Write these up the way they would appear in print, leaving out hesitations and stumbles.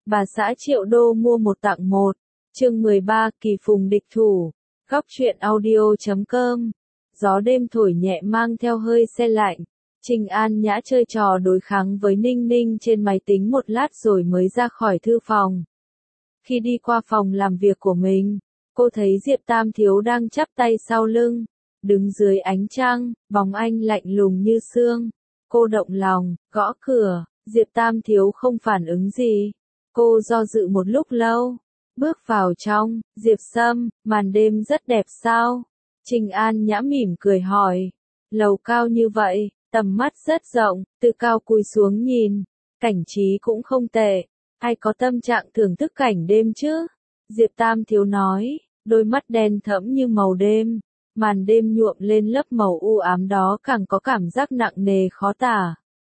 Bà xã Triệu Đô mua một tặng một. Chương 13, Kỳ Phùng địch thủ. Góc truyện audio.com. Gió đêm thổi nhẹ mang theo hơi se lạnh. Trình An Nhã chơi trò đối kháng với Ninh Ninh trên máy tính một lát rồi mới ra khỏi thư phòng. Khi đi qua phòng làm việc của mình, cô thấy Diệp Tam Thiếu đang chắp tay sau lưng, đứng dưới ánh trăng, bóng anh lạnh lùng như sương. Cô động lòng, gõ cửa, Diệp Tam Thiếu không phản ứng gì. Cô do dự một lúc lâu, bước vào trong. Diệp Sâm, màn đêm rất đẹp sao? Trình An Nhã mỉm cười hỏi. Lầu cao như vậy, tầm mắt rất rộng, từ cao cúi xuống nhìn, cảnh trí cũng không tệ. Ai có tâm trạng thưởng thức cảnh đêm chứ? Diệp Tam Thiếu nói, đôi mắt đen thẫm như màu đêm. Màn đêm nhuộm lên lớp màu u ám đó càng có cảm giác nặng nề khó tả.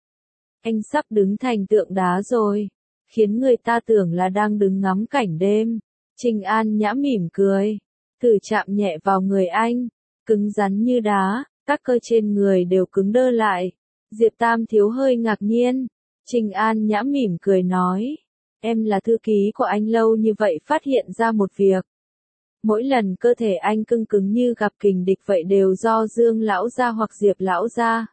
Anh sắp đứng thành tượng đá rồi, khiến người ta tưởng là đang đứng ngắm cảnh đêm. Trình An Nhã mỉm cười, thử chạm nhẹ vào người anh, cứng rắn như đá, các cơ trên người đều cứng đơ lại. Diệp Tam Thiếu hơi ngạc nhiên. Trình An Nhã mỉm cười nói, em là thư ký của anh lâu như vậy phát hiện ra một việc. Mỗi lần cơ thể anh cứng cứng như gặp kình địch vậy đều do Dương lão gia hoặc Diệp lão gia.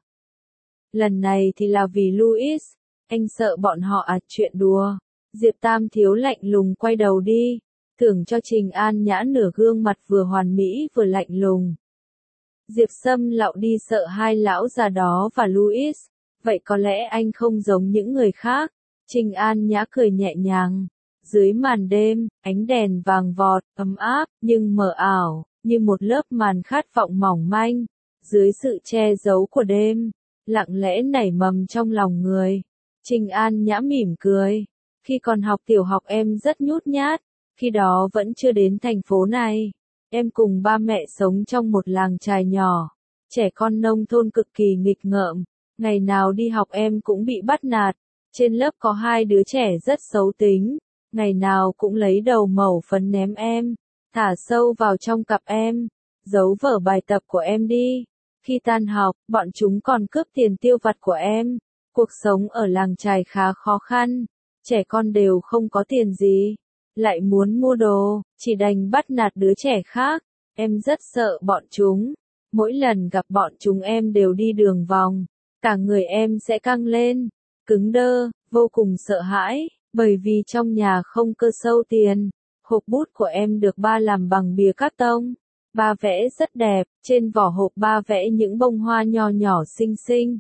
Lần này thì là vì Louis, anh sợ bọn họ chuyện đùa. Diệp Tam Thiếu lạnh lùng quay đầu đi, thưởng cho Trình An Nhã nửa gương mặt vừa hoàn mỹ vừa lạnh lùng. Diệp Sâm lạo đi sợ hai lão già đó và Louis, vậy có lẽ anh không giống những người khác. Trình An Nhã cười nhẹ nhàng. Dưới màn đêm, ánh đèn vàng vọt, ấm áp, nhưng mờ ảo, như một lớp màn khát vọng mỏng manh. Dưới sự che giấu của đêm, lặng lẽ nảy mầm trong lòng người. Trình An Nhã mỉm cười. Khi còn học tiểu học em rất nhút nhát, khi đó vẫn chưa đến thành phố này. Em cùng ba mẹ sống trong một làng chài nhỏ. Trẻ con nông thôn cực kỳ nghịch ngợm. Ngày nào đi học em cũng bị bắt nạt. Trên lớp có hai đứa trẻ rất xấu tính. Ngày nào cũng lấy đầu mẩu phấn ném em, thả sâu vào trong cặp em, giấu vở bài tập của em đi. Khi tan học, bọn chúng còn cướp tiền tiêu vặt của em. Cuộc sống ở làng chài khá khó khăn, trẻ con đều không có tiền gì, lại muốn mua đồ, chỉ đành bắt nạt đứa trẻ khác. Em rất sợ bọn chúng, mỗi lần gặp bọn chúng em đều đi đường vòng, cả người em sẽ căng lên, cứng đơ, vô cùng sợ hãi. Bởi vì trong nhà không cơ sâu tiền, hộp bút của em được ba làm bằng bìa cát tông. Ba vẽ rất đẹp, trên vỏ hộp ba vẽ những bông hoa nho nhỏ xinh xinh.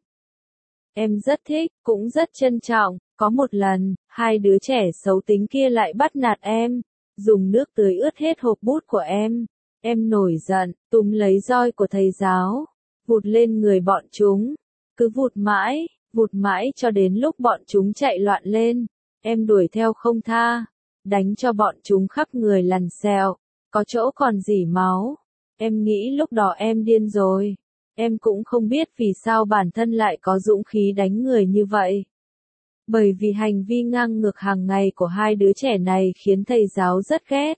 Em rất thích, cũng rất trân trọng. Có một lần, hai đứa trẻ xấu tính kia lại bắt nạt em, dùng nước tưới ướt hết hộp bút của em. Em nổi giận, túm lấy roi của thầy giáo, vụt lên người bọn chúng. Cứ vụt mãi cho đến lúc bọn chúng chạy loạn lên. Em đuổi theo không tha, đánh cho bọn chúng khắp người lằn xẹo, có chỗ còn rỉ máu. Em nghĩ lúc đó em điên rồi. Em cũng không biết vì sao bản thân lại có dũng khí đánh người như vậy. Bởi vì hành vi ngang ngược hàng ngày của hai đứa trẻ này khiến thầy giáo rất ghét.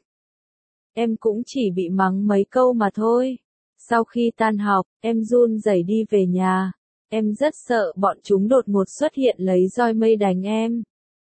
Em cũng chỉ bị mắng mấy câu mà thôi. Sau khi tan học, em run rẩy đi về nhà. Em rất sợ bọn chúng đột ngột xuất hiện lấy roi mây đánh em.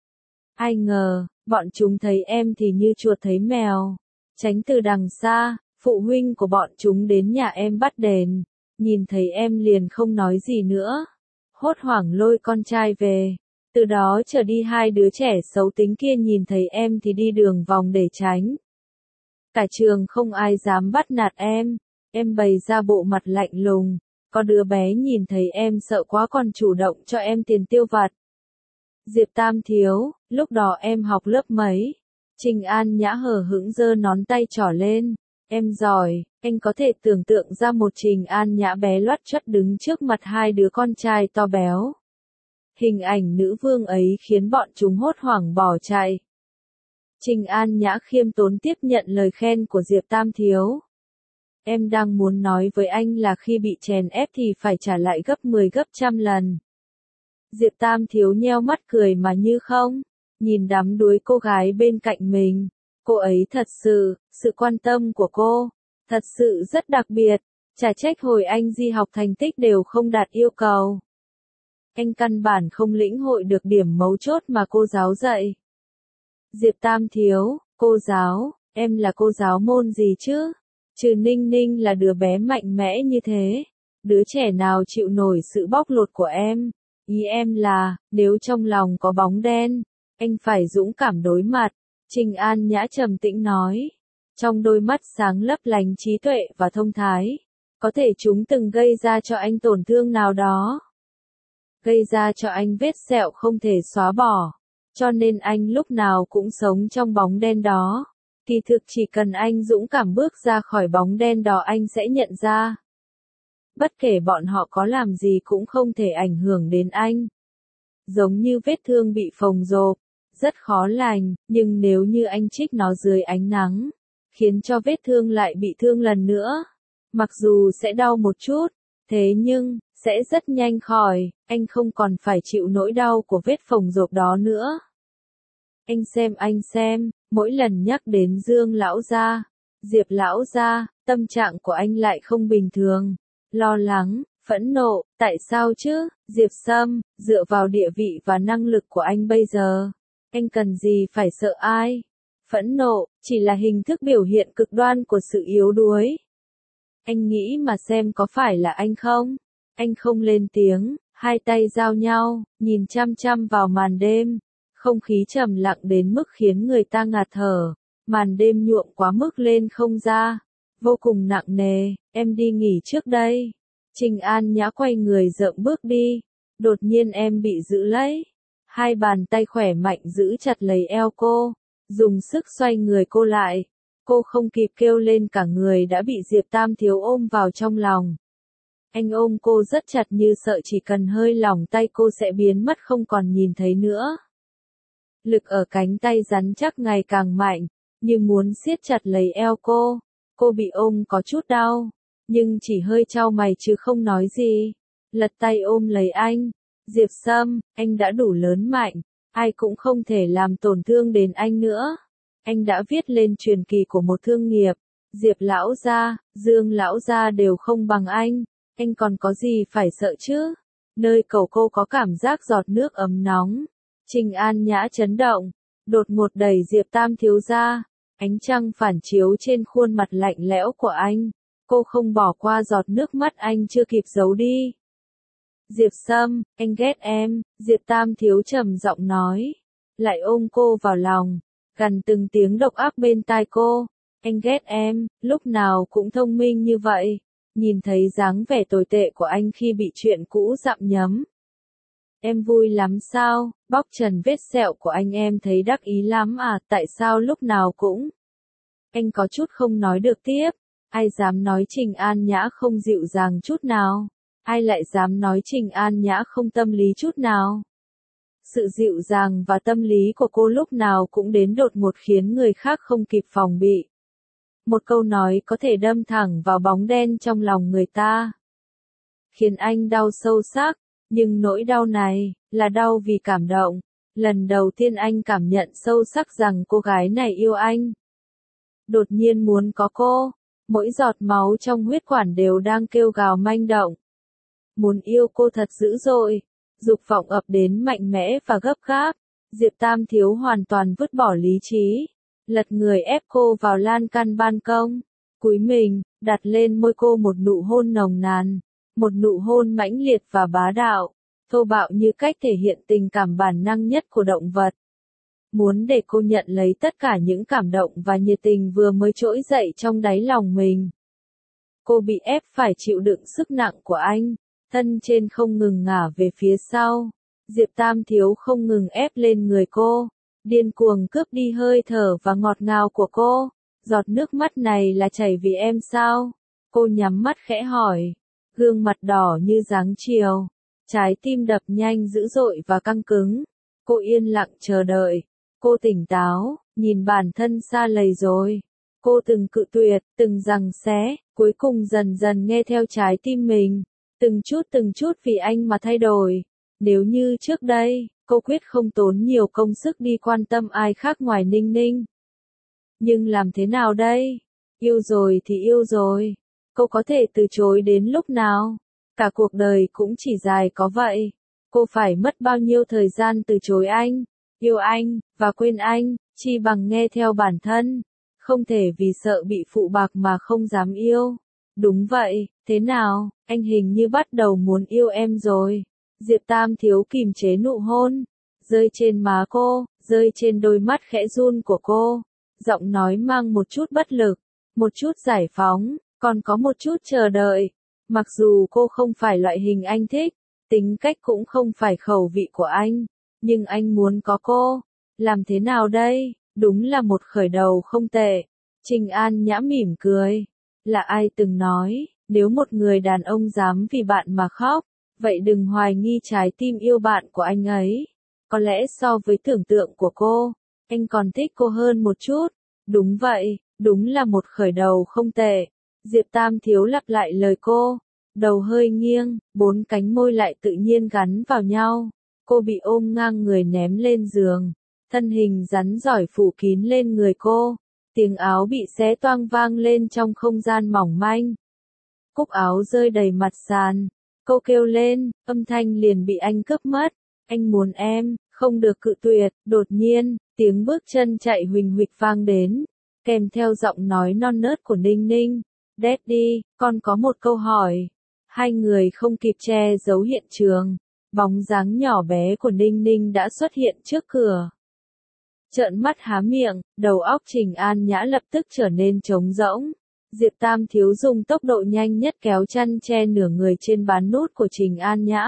Ai ngờ, bọn chúng thấy em thì như chuột thấy mèo, tránh từ đằng xa. Phụ huynh của bọn chúng đến nhà em bắt đền, nhìn thấy em liền không nói gì nữa, hốt hoảng lôi con trai về. Từ đó trở đi hai đứa trẻ xấu tính kia nhìn thấy em thì đi đường vòng để tránh. Cả trường không ai dám bắt nạt em bày ra bộ mặt lạnh lùng, có đứa bé nhìn thấy em sợ quá còn chủ động cho em tiền tiêu vặt. Diệp Tam Thiếu, lúc đó em học lớp mấy? Trình An Nhã hờ hững giơ ngón tay trỏ lên. Em giỏi, anh có thể tưởng tượng ra một Trình An Nhã bé loắt choắt đứng trước mặt hai đứa con trai to béo. Hình ảnh nữ vương ấy khiến bọn chúng hốt hoảng bỏ chạy. Trình An Nhã khiêm tốn tiếp nhận lời khen của Diệp Tam Thiếu. Em đang muốn nói với anh là khi bị chèn ép thì phải trả lại gấp 10 gấp trăm lần. Diệp Tam Thiếu nheo mắt cười mà như không, nhìn đắm đuối cô gái bên cạnh mình. Cô ấy thật sự, sự quan tâm của cô, thật sự rất đặc biệt. Chả trách hồi anh đi học thành tích đều không đạt yêu cầu. Anh căn bản không lĩnh hội được điểm mấu chốt mà cô giáo dạy. Diệp Tam Thiếu, cô giáo, em là cô giáo môn gì chứ? Trừ Ninh Ninh là đứa bé mạnh mẽ như thế. Đứa trẻ nào chịu nổi sự bóc lột của em? Ý em là, nếu trong lòng có bóng đen, anh phải dũng cảm đối mặt. Trình An Nhã trầm tĩnh nói. Trong đôi mắt sáng lấp lánh trí tuệ và thông thái. Có thể chúng từng gây ra cho anh tổn thương nào đó. Gây ra cho anh vết sẹo không thể xóa bỏ. Cho nên anh lúc nào cũng sống trong bóng đen đó. Kỳ thực chỉ cần anh dũng cảm bước ra khỏi bóng đen đó anh sẽ nhận ra. Bất kể bọn họ có làm gì cũng không thể ảnh hưởng đến anh. Giống như vết thương bị phồng rộp, rất khó lành, nhưng nếu như anh trích nó dưới ánh nắng, khiến cho vết thương lại bị thương lần nữa. Mặc dù sẽ đau một chút, thế nhưng, sẽ rất nhanh khỏi, anh không còn phải chịu nỗi đau của vết phồng rộp đó nữa. Anh xem, mỗi lần nhắc đến Dương lão gia, Diệp lão gia, tâm trạng của anh lại không bình thường. Lo lắng, phẫn nộ, tại sao chứ, Diệp Sâm, dựa vào địa vị và năng lực của anh bây giờ, anh cần gì phải sợ ai? Phẫn nộ, chỉ là hình thức biểu hiện cực đoan của sự yếu đuối. Anh nghĩ mà xem có phải là anh không? Anh không lên tiếng, hai tay giao nhau, nhìn chăm chăm vào màn đêm. Không khí trầm lặng đến mức khiến người ta ngạt thở. Màn đêm nhuộm quá mức lên không ra. Vô cùng nặng nề, em đi nghỉ trước đây. Trình An Nhã quay người dậm bước đi. Đột nhiên em bị giữ lấy. Hai bàn tay khỏe mạnh giữ chặt lấy eo cô. Dùng sức xoay người cô lại. Cô không kịp kêu lên cả người đã bị Diệp Tam Thiếu ôm vào trong lòng. Anh ôm cô rất chặt như sợ chỉ cần hơi lỏng tay cô sẽ biến mất không còn nhìn thấy nữa. Lực ở cánh tay rắn chắc ngày càng mạnh, như muốn siết chặt lấy eo cô. Cô bị ôm có chút đau, nhưng chỉ hơi chau mày chứ không nói gì. Lật tay ôm lấy anh. Diệp Sâm, anh đã đủ lớn mạnh, ai cũng không thể làm tổn thương đến anh nữa. Anh đã viết lên truyền kỳ của một thương nghiệp. Diệp lão gia, Dương lão gia đều không bằng anh còn có gì phải sợ chứ? Nơi cầu cô có cảm giác giọt nước ấm nóng. Trình An Nhã chấn động, đột ngột đẩy Diệp Tam Thiếu ra. Ánh trăng phản chiếu trên khuôn mặt lạnh lẽo của anh. Cô không bỏ qua giọt nước mắt anh chưa kịp giấu đi. Diệp Sâm, anh ghét em, Diệp Tam Thiếu trầm giọng nói. Lại ôm cô vào lòng, gằn từng tiếng độc ác bên tai cô. Anh ghét em, lúc nào cũng thông minh như vậy. Nhìn thấy dáng vẻ tồi tệ của anh khi bị chuyện cũ dặm nhấm. Em vui lắm sao, bóc trần vết sẹo của anh em thấy đắc ý lắm à, tại sao lúc nào cũng. Anh có chút không nói được tiếp, ai dám nói Trình An Nhã không dịu dàng chút nào, ai lại dám nói Trình An Nhã không tâm lý chút nào. Sự dịu dàng và tâm lý của cô lúc nào cũng đến đột ngột khiến người khác không kịp phòng bị. Một câu nói có thể đâm thẳng vào bóng đen trong lòng người ta. Khiến anh đau sâu sắc, nhưng nỗi đau này, là đau vì cảm động. Lần đầu tiên anh cảm nhận sâu sắc rằng cô gái này yêu anh. Đột nhiên muốn có cô, mỗi giọt máu trong huyết quản đều đang kêu gào manh động. Muốn yêu cô thật dữ dội, dục vọng ập đến mạnh mẽ và gấp gáp. Diệp Tam Thiếu hoàn toàn vứt bỏ lý trí. Lật người ép cô vào lan can ban công, cúi mình, đặt lên môi cô một nụ hôn nồng nàn, một nụ hôn mãnh liệt và bá đạo, thô bạo như cách thể hiện tình cảm bản năng nhất của động vật. Muốn để cô nhận lấy tất cả những cảm động và nhiệt tình vừa mới trỗi dậy trong đáy lòng mình. Cô bị ép phải chịu đựng sức nặng của anh, thân trên không ngừng ngả về phía sau. Diệp Tam Thiếu không ngừng ép lên người cô. Điên cuồng cướp đi hơi thở và ngọt ngào của cô. Giọt nước mắt này là chảy vì em sao? Cô nhắm mắt khẽ hỏi. Gương mặt đỏ như dáng chiều. Trái tim đập nhanh dữ dội và căng cứng. Cô yên lặng chờ đợi. Cô tỉnh táo, nhìn bản thân xa lầy rồi. Cô từng cự tuyệt, từng giằng xé, cuối cùng dần dần nghe theo trái tim mình. Từng chút vì anh mà thay đổi. Nếu như trước đây, cô quyết không tốn nhiều công sức đi quan tâm ai khác ngoài Ninh Ninh. Nhưng làm thế nào đây? Yêu rồi thì yêu rồi. Cô có thể từ chối đến lúc nào? Cả cuộc đời cũng chỉ dài có vậy. Cô phải mất bao nhiêu thời gian từ chối anh? Yêu anh, và quên anh, chi bằng nghe theo bản thân. Không thể vì sợ bị phụ bạc mà không dám yêu. Đúng vậy, thế nào, anh hình như bắt đầu muốn yêu em rồi. Diệp Tam Thiếu kìm chế nụ hôn, rơi trên má cô, rơi trên đôi mắt khẽ run của cô. Giọng nói mang một chút bất lực, một chút giải phóng, còn có một chút chờ đợi. Mặc dù cô không phải loại hình anh thích, tính cách cũng không phải khẩu vị của anh, nhưng anh muốn có cô. Làm thế nào đây? Đúng là một khởi đầu không tệ. Trình An Nhã mỉm cười. Là ai từng nói, nếu một người đàn ông dám vì bạn mà khóc, vậy đừng hoài nghi trái tim yêu bạn của anh ấy. Có lẽ so với tưởng tượng của cô, anh còn thích cô hơn một chút. Đúng vậy, đúng là một khởi đầu không tệ. Diệp Tam Thiếu lặp lại lời cô. Đầu hơi nghiêng, bốn cánh môi lại tự nhiên gắn vào nhau. Cô bị ôm ngang người ném lên giường. Thân hình rắn giỏi phủ kín lên người cô. Tiếng áo bị xé toang vang lên trong không gian mỏng manh. Cúc áo rơi đầy mặt sàn. Cô kêu lên, âm thanh liền bị anh cướp mất. Anh muốn em, không được cự tuyệt. Đột nhiên, tiếng bước chân chạy huỳnh huỵch vang đến, kèm theo giọng nói non nớt của Ninh Ninh. Daddy, con có một câu hỏi. Hai người không kịp che giấu hiện trường. Bóng dáng nhỏ bé của Ninh Ninh đã xuất hiện trước cửa. Trợn mắt há miệng, đầu óc Trình An Nhã lập tức trở nên trống rỗng. Diệp Tam Thiếu dùng tốc độ nhanh nhất kéo chăn che nửa người trên bán nút của Trình An Nhã.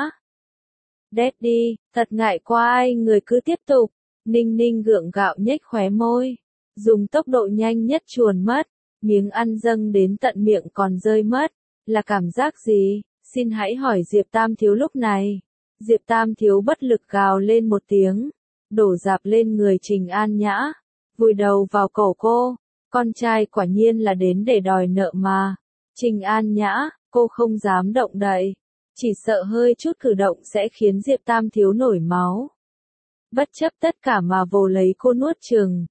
Daddy, thật ngại quá ai người cứ tiếp tục. Ninh Ninh gượng gạo nhếch khóe môi. Dùng tốc độ nhanh nhất chuồn mất. Miếng ăn dâng đến tận miệng còn rơi mất. Là cảm giác gì? Xin hãy hỏi Diệp Tam Thiếu lúc này. Diệp Tam Thiếu bất lực gào lên một tiếng. Đổ dạp lên người Trình An Nhã. Vùi đầu vào cổ cô. Con trai quả nhiên là đến để đòi nợ mà. Trình An Nhã, cô không dám động đậy. Chỉ sợ hơi chút cử động sẽ khiến Diệp Tam Thiếu nổi máu. Bất chấp tất cả mà vồ lấy cô nuốt chừng.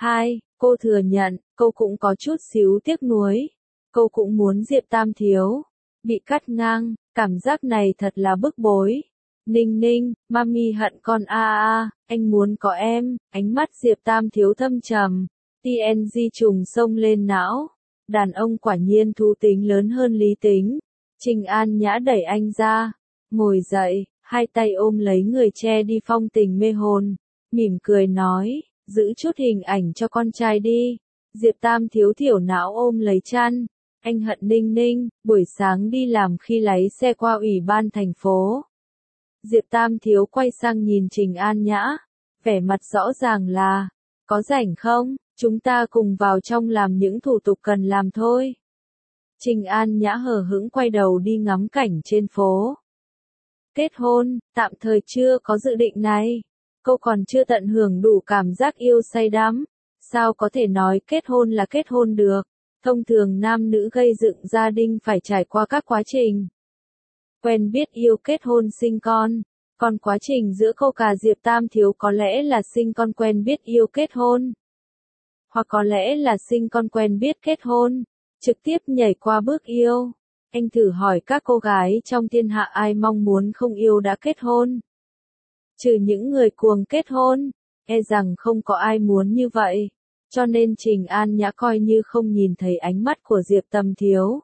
Cô thừa nhận, cô cũng có chút xíu tiếc nuối. Cô cũng muốn Diệp Tam Thiếu bị cắt ngang, cảm giác này thật là bức bối. Ninh Ninh, mami hận con anh muốn có em. Ánh mắt Diệp Tam Thiếu thâm trầm. TNG trùng sông lên não. Đàn ông quả nhiên thú tính lớn hơn lý tính. Trình An Nhã đẩy anh ra, ngồi dậy, hai tay ôm lấy người che đi phong tình mê hồn, mỉm cười nói, giữ chút hình ảnh cho con trai đi. Diệp Tam Thiếu thiểu não ôm lấy chăn. Anh hận Ninh Ninh, buổi sáng đi làm khi lái xe qua ủy ban thành phố. Diệp Tam Thiếu quay sang nhìn Trình An Nhã, vẻ mặt rõ ràng là, có rảnh không, chúng ta cùng vào trong làm những thủ tục cần làm thôi. Trình An Nhã hờ hững quay đầu đi ngắm cảnh trên phố. Kết hôn, tạm thời chưa có dự định này. Cô còn chưa tận hưởng đủ cảm giác yêu say đắm. Sao có thể nói kết hôn là kết hôn được? Thông thường nam nữ gây dựng gia đình phải trải qua các quá trình. Quen biết yêu kết hôn sinh con. Còn quá trình giữa cô cả Diệp Tam Thiếu có lẽ là sinh con quen biết yêu kết hôn. Hoặc có lẽ là sinh con quen biết kết hôn. Trực tiếp nhảy qua bước yêu. Anh thử hỏi các cô gái trong thiên hạ ai mong muốn không yêu đã kết hôn. Trừ những người cuồng kết hôn, e rằng không có ai muốn như vậy. Cho nên Trình An Nhã coi như không nhìn thấy ánh mắt của Diệp Tam Thiếu.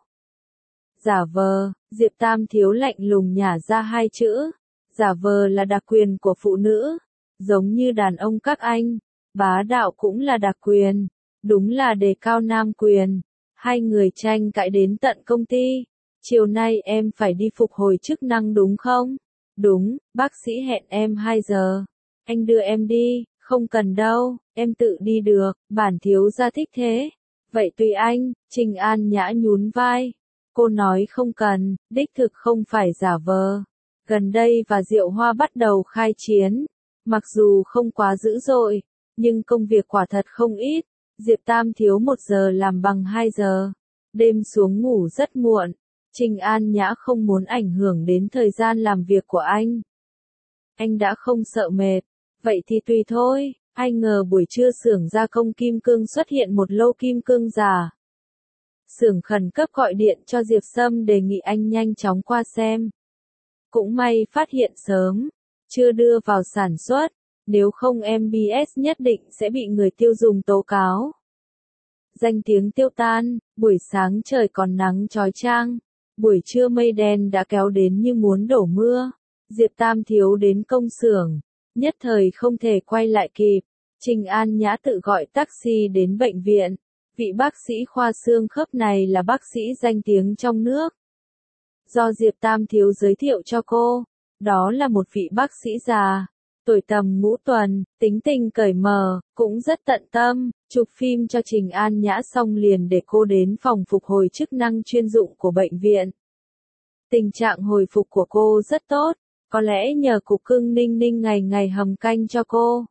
Giả vờ, Diệp Tam Thiếu lạnh lùng nhả ra hai chữ. Giả vờ là đặc quyền của phụ nữ. Giống như đàn ông các anh, bá đạo cũng là đặc quyền. Đúng là đề cao nam quyền. Hai người tranh cãi đến tận công ty. Chiều nay em phải đi phục hồi chức năng đúng không? Đúng, bác sĩ hẹn em 2 giờ. Anh đưa em đi, không cần đâu, em tự đi được, bản thiếu gia thích thế. Vậy tùy anh, Trình An Nhã nhún vai. Cô nói không cần, đích thực không phải giả vờ. Gần đây và Diệu Hoa bắt đầu khai chiến. Mặc dù không quá dữ dội, nhưng công việc quả thật không ít. Diệp Tam Thiếu 1 giờ làm bằng 2 giờ. Đêm xuống ngủ rất muộn. Trình An Nhã không muốn ảnh hưởng đến thời gian làm việc của anh. Anh đã không sợ mệt. Vậy thì tùy thôi. Ai ngờ buổi trưa xưởng gia công kim cương xuất hiện một lô kim cương giả. Xưởng khẩn cấp gọi điện cho Diệp Sâm đề nghị anh nhanh chóng qua xem. Cũng may phát hiện sớm. Chưa đưa vào sản xuất. nếu không MBS nhất định sẽ bị người tiêu dùng tố cáo. Danh tiếng tiêu tan, buổi sáng trời còn nắng chói chang, buổi trưa mây đen đã kéo đến như muốn đổ mưa. Diệp Tam Thiếu đến công xưởng, nhất thời không thể quay lại kịp. Trình An Nhã tự gọi taxi đến bệnh viện. Vị bác sĩ khoa xương khớp này là bác sĩ danh tiếng trong nước. Do Diệp Tam Thiếu giới thiệu cho cô, đó là một vị bác sĩ già, tuổi tầm ngũ tuần, tính tình cởi mở, cũng rất tận tâm, chụp phim cho Trình An Nhã xong liền để cô đến phòng phục hồi chức năng chuyên dụng của bệnh viện. Tình trạng hồi phục của cô rất tốt, có lẽ nhờ cục cưng Ninh Ninh ngày ngày hầm canh cho cô.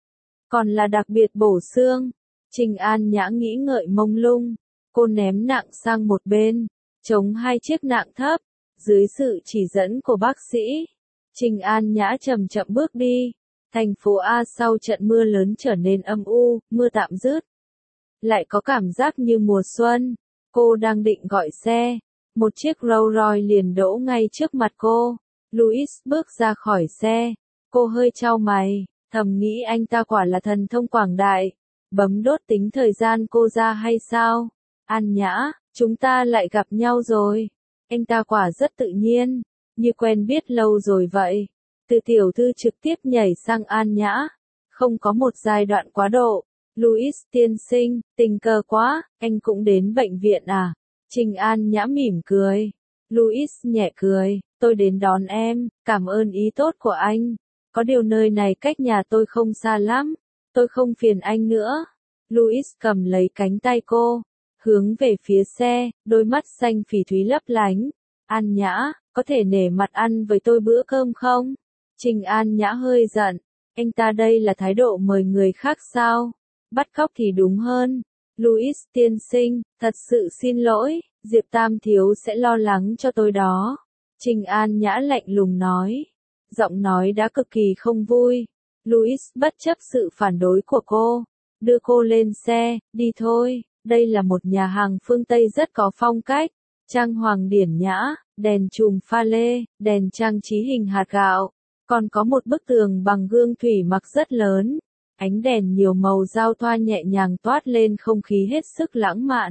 Còn là đặc biệt bổ xương. Trình An Nhã nghĩ ngợi mông lung, cô ném nặng sang một bên, chống hai chiếc nặng thấp, dưới sự chỉ dẫn của bác sĩ. Trình An Nhã chậm chậm bước đi, thành phố A sau trận mưa lớn trở nên âm u, mưa tạm dứt. Lại có cảm giác như mùa xuân, cô đang định gọi xe, một chiếc Rolls Royce liền đỗ ngay trước mặt cô. Louis bước ra khỏi xe, cô hơi chau mày, thầm nghĩ anh ta quả là thần thông quảng đại. Bấm đốt tính thời gian cô ra hay sao? An Nhã, chúng ta lại gặp nhau rồi. Anh ta quả rất tự nhiên, như quen biết lâu rồi vậy. Từ tiểu thư trực tiếp nhảy sang An Nhã, không có một giai đoạn quá độ. Louis tiên sinh, tình cờ quá, anh cũng đến bệnh viện à? Trình An Nhã mỉm cười. Louis nhẹ cười, tôi đến đón em, cảm ơn ý tốt của anh. Có điều nơi này cách nhà tôi không xa lắm. Tôi không phiền anh nữa. Louis cầm lấy cánh tay cô, hướng về phía xe, đôi mắt xanh phỉ thúy lấp lánh. An Nhã, có thể nể mặt ăn với tôi bữa cơm không? Trình An Nhã hơi giận, anh ta đây là thái độ mời người khác sao? Bắt cóc thì đúng hơn. Louis tiên sinh, thật sự xin lỗi, Diệp Tam Thiếu sẽ lo lắng cho tôi đó. Trình An Nhã lạnh lùng nói, giọng nói đã cực kỳ không vui. Louis bất chấp sự phản đối của cô, đưa cô lên xe, đi thôi, đây là một nhà hàng phương Tây rất có phong cách, trang hoàng điển nhã, đèn chùm pha lê, đèn trang trí hình hạt gạo, còn có một bức tường bằng gương thủy mặc rất lớn, ánh đèn nhiều màu giao thoa nhẹ nhàng toát lên không khí hết sức lãng mạn.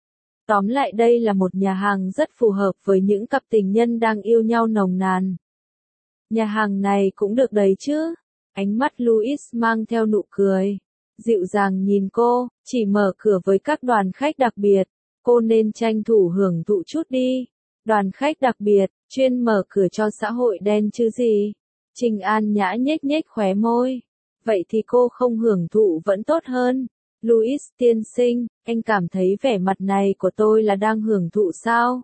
Tóm lại đây là một nhà hàng rất phù hợp với những cặp tình nhân đang yêu nhau nồng nàn. Nhà hàng này cũng được đấy chứ? Ánh mắt Louis mang theo nụ cười, dịu dàng nhìn cô, chỉ mở cửa với các đoàn khách đặc biệt, cô nên tranh thủ hưởng thụ chút đi. Đoàn khách đặc biệt, chuyên mở cửa cho xã hội đen chứ gì? Trình An Nhã nhếch nhếch khóe môi. Vậy thì cô không hưởng thụ vẫn tốt hơn. Louis tiên sinh, anh cảm thấy vẻ mặt này của tôi là đang hưởng thụ sao?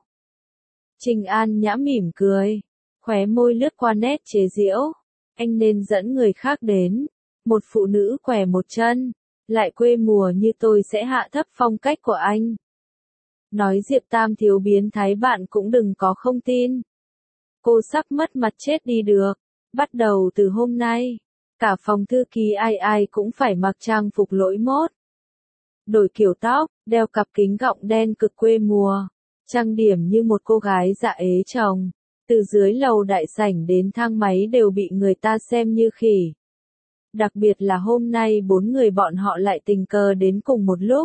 Trình An Nhã mỉm cười, khóe môi lướt qua nét chế giễu. Anh nên dẫn người khác đến. Một phụ nữ què một chân, lại quê mùa như tôi sẽ hạ thấp phong cách của anh. Nói Diệp Tam Thiếu biến thái bạn cũng đừng có không tin. Cô sắp mất mặt chết đi được. Bắt đầu từ hôm nay, cả phòng thư ký ai ai cũng phải mặc trang phục lỗi mốt. Đổi kiểu tóc, đeo cặp kính gọng đen cực quê mùa, trang điểm như một cô gái dạ ế chồng. Từ dưới lầu đại sảnh đến thang máy đều bị người ta xem như khỉ. Đặc biệt là hôm nay 4 người bọn họ lại tình cờ đến cùng một lúc.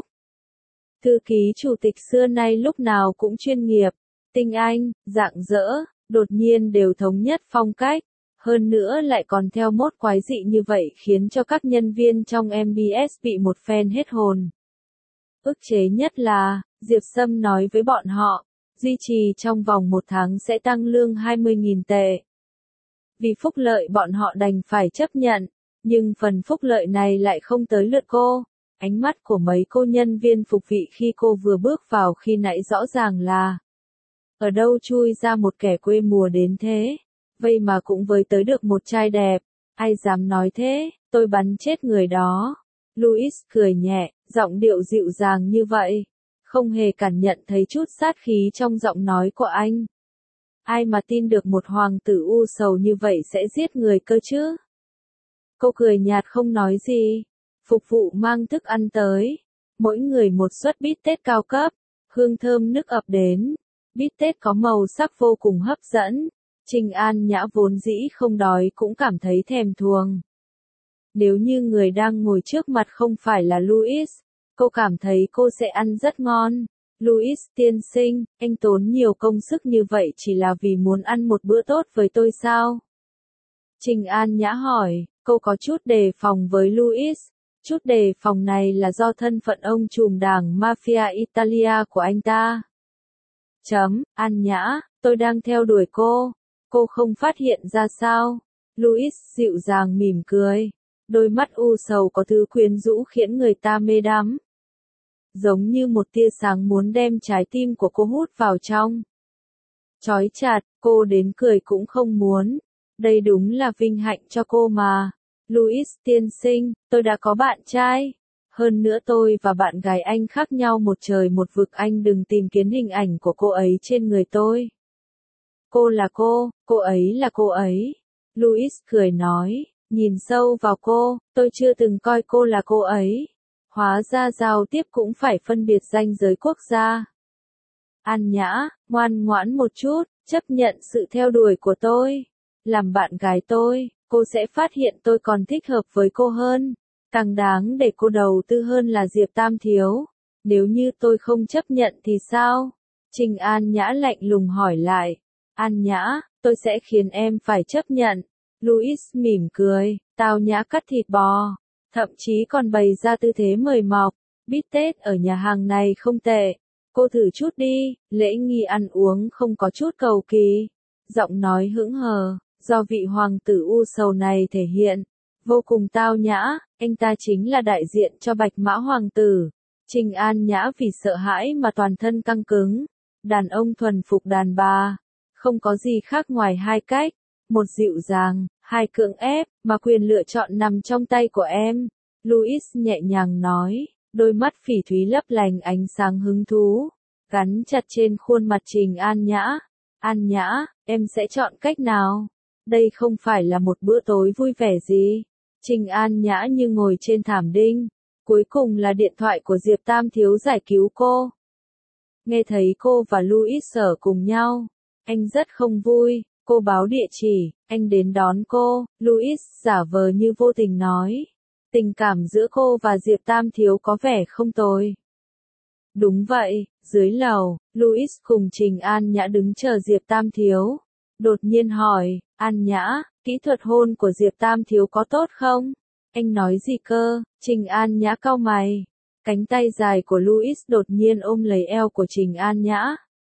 Thư ký chủ tịch xưa nay lúc nào cũng chuyên nghiệp, tinh anh, rạng rỡ, đột nhiên đều thống nhất phong cách. Hơn nữa lại còn theo mốt quái dị như vậy khiến cho các nhân viên trong MBS bị một phen hết hồn. Ức chế nhất là, Diệp Sâm nói với bọn họ, duy trì trong vòng 1 tháng sẽ tăng lương 20.000 tệ. Vì phúc lợi bọn họ đành phải chấp nhận, nhưng phần phúc lợi này lại không tới lượt cô. Ánh mắt của mấy cô nhân viên phục vị khi cô vừa bước vào khi nãy rõ ràng là ở đâu chui ra một kẻ quê mùa đến thế, vậy mà cũng với tới được một trai đẹp, ai dám nói thế, tôi bắn chết người đó. Louis cười nhẹ, giọng điệu dịu dàng như vậy, không hề cảm nhận thấy chút sát khí trong giọng nói của anh. Ai mà tin được một hoàng tử u sầu như vậy sẽ giết người cơ chứ? Cô cười nhạt không nói gì. Phục vụ mang thức ăn tới. Mỗi người một suất bít tết cao cấp. Hương thơm nức ập đến. Bít tết có màu sắc vô cùng hấp dẫn. Trình An Nhã vốn dĩ không đói cũng cảm thấy thèm thuồng. Nếu như người đang ngồi trước mặt không phải là Louis, cô cảm thấy cô sẽ ăn rất ngon. Louis tiên sinh, anh tốn nhiều công sức như vậy chỉ là vì muốn ăn một bữa tốt với tôi sao? Trình An Nhã hỏi, cô có chút đề phòng với Louis. Chút đề phòng này là do thân phận ông trùm đảng Mafia Italia của anh ta. An Nhã, tôi đang theo đuổi cô. Cô không phát hiện ra sao? Louis dịu dàng mỉm cười. Đôi mắt u sầu có thứ quyến rũ khiến người ta mê đắm. Giống như một tia sáng muốn đem trái tim của cô hút vào trong. Chói chặt, cô đến cười cũng không muốn. Đây đúng là vinh hạnh cho cô mà. Louis tiên sinh, tôi đã có bạn trai. Hơn nữa tôi và bạn gái anh khác nhau một trời một vực, anh đừng tìm kiếm hình ảnh của cô ấy trên người tôi. Cô là cô ấy là cô ấy. Louis cười nói, nhìn sâu vào cô, tôi chưa từng coi cô là cô ấy. Hóa ra giao tiếp cũng phải phân biệt ranh giới quốc gia. An Nhã, ngoan ngoãn một chút, chấp nhận sự theo đuổi của tôi. Làm bạn gái tôi, cô sẽ phát hiện tôi còn thích hợp với cô hơn. Càng đáng để cô đầu tư hơn là Diệp Tam Thiếu. Nếu như tôi không chấp nhận thì sao? Trình An Nhã lạnh lùng hỏi lại. An Nhã, tôi sẽ khiến em phải chấp nhận. Louis mỉm cười, tao nhã cắt thịt bò. Thậm chí còn bày ra tư thế mời mọc. Bít tết ở nhà hàng này không tệ. Cô thử chút đi, lễ nghi ăn uống không có chút cầu kỳ. Giọng nói hững hờ, do vị hoàng tử u sầu này thể hiện. Vô cùng tao nhã, anh ta chính là đại diện cho Bạch Mã Hoàng tử. Trình An Nhã vì sợ hãi mà toàn thân căng cứng. Đàn ông thuần phục đàn bà. Không có gì khác ngoài hai cách. Một dịu dàng, hai cưỡng ép, mà quyền lựa chọn nằm trong tay của em. Louis nhẹ nhàng nói, đôi mắt phỉ thúy lấp lánh ánh sáng hứng thú. Gắn chặt trên khuôn mặt Trình An Nhã. An Nhã, em sẽ chọn cách nào? Đây không phải là một bữa tối vui vẻ gì. Trình An Nhã như ngồi trên thảm đinh. Cuối cùng là điện thoại của Diệp Tam Thiếu giải cứu cô. Nghe thấy cô và Louis ở cùng nhau. Anh rất không vui. Cô báo địa chỉ, anh đến đón cô. Louis giả vờ như vô tình nói. Tình cảm giữa cô và Diệp Tam Thiếu có vẻ không tồi. Đúng vậy, dưới lầu, Louis cùng Trình An Nhã đứng chờ Diệp Tam Thiếu. Đột nhiên hỏi, An Nhã, kỹ thuật hôn của Diệp Tam Thiếu có tốt không? Anh nói gì cơ? Trình An Nhã cau mày. Cánh tay dài của Louis đột nhiên ôm lấy eo của Trình An Nhã.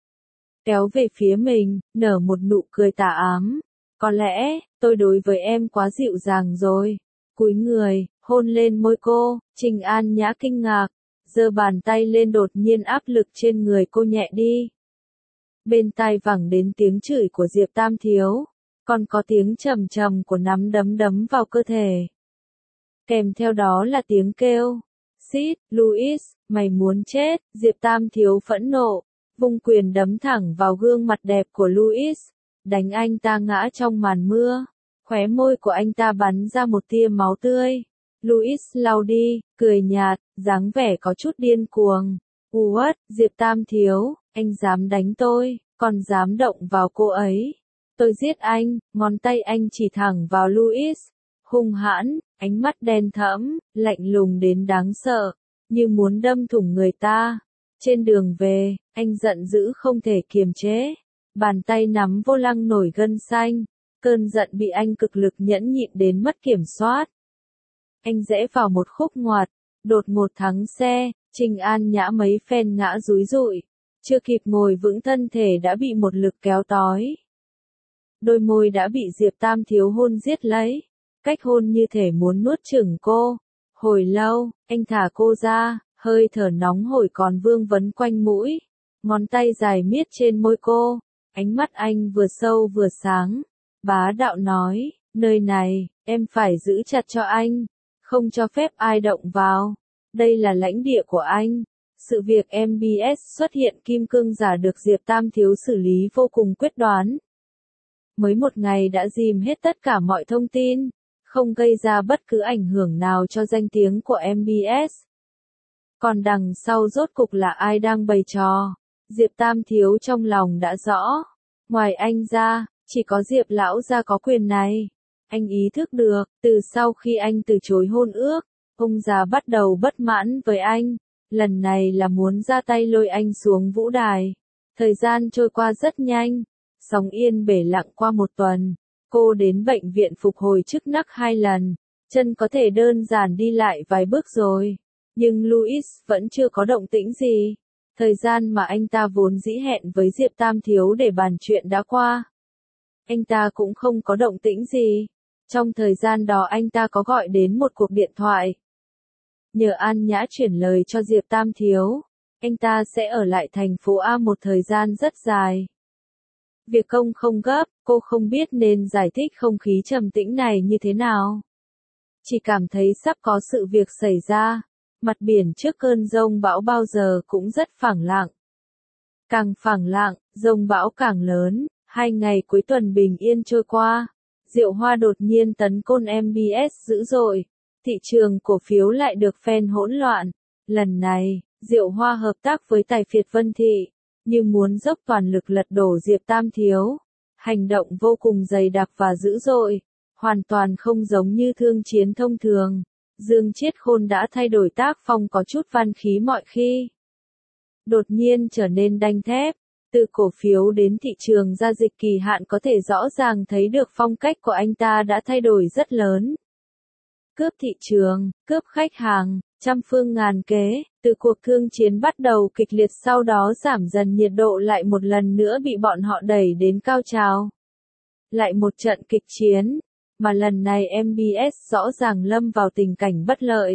Kéo về phía mình, nở một nụ cười tà ám. Có lẽ, tôi đối với em quá dịu dàng rồi. Cúi người, hôn lên môi cô, Trình An Nhã kinh ngạc. Giơ bàn tay lên, đột nhiên áp lực trên người cô nhẹ đi. Bên tai vẳng đến tiếng chửi của Diệp Tam Thiếu. Còn có tiếng trầm trầm của nắm đấm đấm vào cơ thể. Kèm theo đó là tiếng kêu. Xít, Louis, mày muốn chết. Diệp Tam Thiếu phẫn nộ. Vung quyền đấm thẳng vào gương mặt đẹp của Louis. Đánh anh ta ngã trong màn mưa. Khóe môi của anh ta bắn ra một tia máu tươi. Louis lau đi, cười nhạt, dáng vẻ có chút điên cuồng. Uất, Diệp Tam Thiếu, anh dám đánh tôi, còn dám động vào cô ấy. Tôi giết anh, ngón tay anh chỉ thẳng vào Louis. Hung hãn, ánh mắt đen thẫm, lạnh lùng đến đáng sợ, như muốn đâm thủng người ta. Trên đường về, anh giận dữ không thể kiềm chế. Bàn tay nắm vô lăng nổi gân xanh. Cơn giận bị anh cực lực nhẫn nhịn đến mất kiểm soát. Anh rẽ vào một khúc ngoặt, đột ngột thắng xe, Trình An Nhã mấy phen ngã dúi dụi. Chưa kịp ngồi vững thân thể đã bị một lực kéo tói. Đôi môi đã bị Diệp Tam Thiếu hôn giết lấy. Cách hôn như thể muốn nuốt chửng cô. Hồi lâu, anh thả cô ra, hơi thở nóng hổi còn vương vấn quanh mũi. Ngón tay dài miết trên môi cô. Ánh mắt anh vừa sâu vừa sáng. Bá đạo nói, nơi này, em phải giữ chặt cho anh. Không cho phép ai động vào. Đây là lãnh địa của anh. Sự việc MBS xuất hiện kim cương giả được Diệp Tam Thiếu xử lý vô cùng quyết đoán. Mới một ngày đã dìm hết tất cả mọi thông tin, không gây ra bất cứ ảnh hưởng nào cho danh tiếng của MBS. Còn đằng sau rốt cục là ai đang bày trò? Diệp Tam Thiếu trong lòng đã rõ. Ngoài anh ra, chỉ có Diệp lão gia có quyền này. Anh ý thức được, từ sau khi anh từ chối hôn ước, ông già bắt đầu bất mãn với anh. Lần này là muốn ra tay lôi anh xuống vũ đài. Thời gian trôi qua rất nhanh. Sóng yên bể lặng qua một tuần. Cô đến bệnh viện phục hồi chức năng 2 lần. Chân có thể đơn giản đi lại vài bước rồi. Nhưng Louis vẫn chưa có động tĩnh gì. Thời gian mà anh ta vốn dĩ hẹn với Diệp Tam Thiếu để bàn chuyện đã qua. Anh ta cũng không có động tĩnh gì. Trong thời gian đó anh ta có gọi đến một cuộc điện thoại. Nhờ An Nhã chuyển lời cho Diệp Tam Thiếu. Anh ta sẽ ở lại thành phố A một thời gian rất dài. Việc công không gấp, cô không biết nên giải thích không khí trầm tĩnh này như thế nào. Chỉ cảm thấy sắp có sự việc xảy ra. Mặt biển trước cơn giông bão bao giờ cũng rất phẳng lặng. Càng phẳng lặng, giông bão càng lớn. 2 ngày cuối tuần bình yên trôi qua. Diệu Hoa đột nhiên tấn công MBS dữ dội. Thị trường cổ phiếu lại được phen hỗn loạn. Lần này, Diệu Hoa hợp tác với tài phiệt Vân Thị, nhưng muốn dốc toàn lực lật đổ Diệp Tam Thiếu. Hành động vô cùng dày đặc và dữ dội, hoàn toàn không giống như thương chiến thông thường. Dương Chiết Khôn đã thay đổi tác phong có chút văn khí mọi khi. Đột nhiên trở nên đanh thép, từ cổ phiếu đến thị trường giao dịch kỳ hạn có thể rõ ràng thấy được phong cách của anh ta đã thay đổi rất lớn. Cướp thị trường, cướp khách hàng, trăm phương ngàn kế, từ cuộc thương chiến bắt đầu kịch liệt sau đó giảm dần nhiệt độ lại một lần nữa bị bọn họ đẩy đến cao trào. Lại một trận kịch chiến, mà lần này MBS rõ ràng lâm vào tình cảnh bất lợi.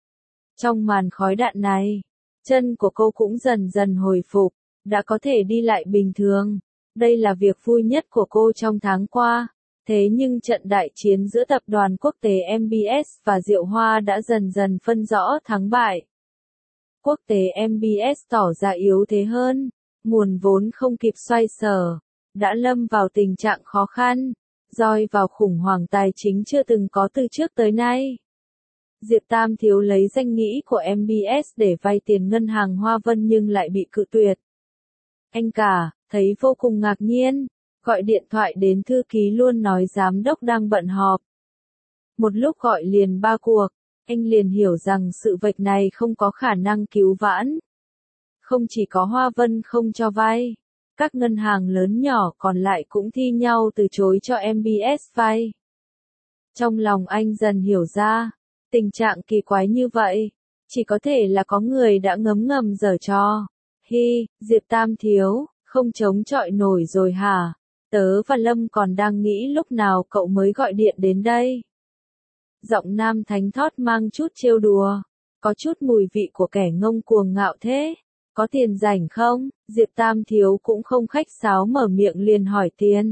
Trong màn khói đạn này, chân của cô cũng dần dần hồi phục, đã có thể đi lại bình thường. Đây là việc vui nhất của cô trong tháng qua. Thế nhưng trận đại chiến giữa tập đoàn quốc tế MBS và Diệu Hoa đã dần dần phân rõ thắng bại. Quốc tế MBS tỏ ra yếu thế hơn, nguồn vốn không kịp xoay sở, đã lâm vào tình trạng khó khăn, rơi vào khủng hoảng tài chính chưa từng có từ trước tới nay. Diệp Tam Thiếu lấy danh nghĩa của MBS để vay tiền ngân hàng Hoa Vân nhưng lại bị cự tuyệt. Anh cả, thấy vô cùng ngạc nhiên. Gọi điện thoại đến thư ký luôn nói giám đốc đang bận họp. Một lúc gọi liền 3 cuộc, anh liền hiểu rằng sự việc này không có khả năng cứu vãn. Không chỉ có Hoa Vân không cho vay, các ngân hàng lớn nhỏ còn lại cũng thi nhau từ chối cho MBS vay. Trong lòng anh dần hiểu ra, tình trạng kỳ quái như vậy, chỉ có thể là có người đã ngấm ngầm giở trò. Diệp Tam Thiếu, không chống chọi nổi rồi hả? Tớ và Lâm còn đang nghĩ lúc nào cậu mới gọi điện đến đây. Giọng nam thánh thót mang chút trêu đùa, có chút mùi vị của kẻ ngông cuồng ngạo thế. Có tiền rảnh không? Diệp Tam Thiếu cũng không khách sáo mở miệng liền hỏi tiền.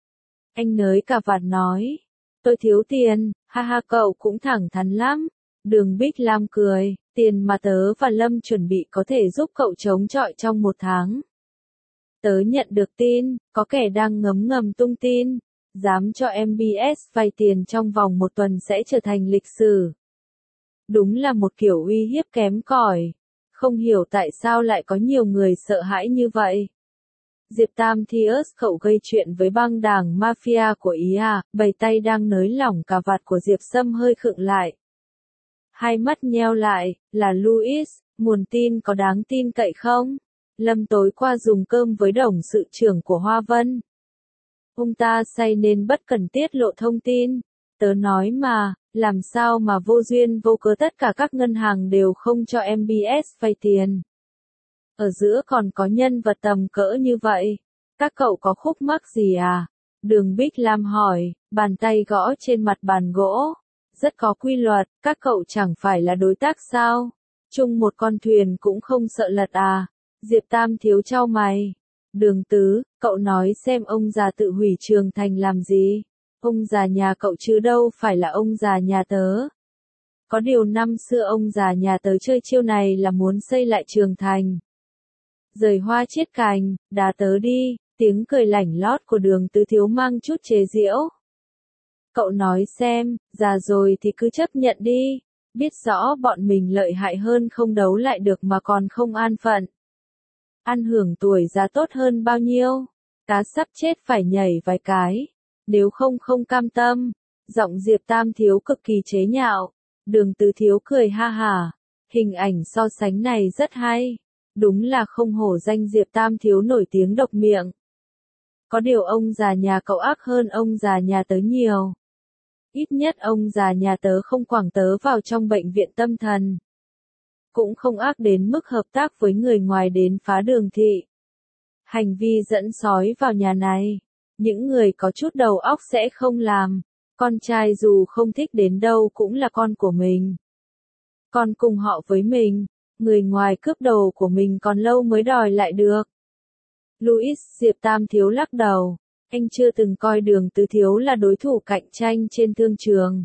Anh nới cà vạt nói, tôi thiếu tiền, ha ha cậu cũng thẳng thắn lắm. Đường Bích Lam cười, tiền mà tớ và Lâm chuẩn bị có thể giúp cậu chống chọi trong 1 tháng. Tớ nhận được tin, có kẻ đang ngấm ngầm tung tin, dám cho MBS vay tiền trong vòng 1 tuần sẽ trở thành lịch sử. Đúng là một kiểu uy hiếp kém cỏi, không hiểu tại sao lại có nhiều người sợ hãi như vậy. Diệp Tam Thius cậu gây chuyện với băng đảng mafia của Ý à, bầy tay đang nới lỏng cà vạt của Diệp Sâm hơi khựng lại. Hai mắt nheo lại, là Louis, nguồn tin có đáng tin cậy không? Lâm tối qua dùng cơm với đồng sự trưởng của Hoa Vân. Ông ta say nên bất cần tiết lộ thông tin. Tớ nói mà, làm sao mà vô duyên vô cớ tất cả các ngân hàng đều không cho MBS vay tiền. Ở giữa còn có nhân vật tầm cỡ như vậy. Các cậu có khúc mắc gì à? Đường Bích Lam hỏi, bàn tay gõ trên mặt bàn gỗ. Rất có quy luật, các cậu chẳng phải là đối tác sao? Chung một con thuyền cũng không sợ lật à? Diệp Tam Thiếu chau mày. Đường Tứ, cậu nói xem ông già tự hủy trường thành làm gì? Ông già nhà cậu chứ đâu phải là ông già nhà tớ. Có điều năm xưa ông già nhà tớ chơi chiêu này là muốn xây lại trường thành. Rời hoa chiết cành, đá tớ đi, tiếng cười lảnh lót của Đường Tứ Thiếu mang chút chế giễu. Cậu nói xem, già rồi thì cứ chấp nhận đi, biết rõ bọn mình lợi hại hơn không đấu lại được mà còn không an phận. Ăn hưởng tuổi già tốt hơn bao nhiêu, cá sắp chết phải nhảy vài cái, nếu không không cam tâm. Giọng Diệp Tam Thiếu cực kỳ chế nhạo. Đường Tứ Thiếu cười ha hả. Hình ảnh so sánh này rất hay. Đúng là không hổ danh Diệp Tam Thiếu nổi tiếng độc miệng. Có điều ông già nhà cậu ác hơn ông già nhà tớ nhiều. Ít nhất ông già nhà tớ không quẳng tớ vào trong bệnh viện tâm thần. Cũng không ác đến mức hợp tác với người ngoài đến phá Đường thị. Hành vi dẫn sói vào nhà này, những người có chút đầu óc sẽ không làm. Con trai dù không thích đến đâu cũng là con của mình. Con cùng họ với mình, người ngoài cướp đồ của mình còn lâu mới đòi lại được. Louis, Diệp Tam Thiếu lắc đầu. Anh chưa từng coi Đường Tứ Thiếu là đối thủ cạnh tranh trên thương trường.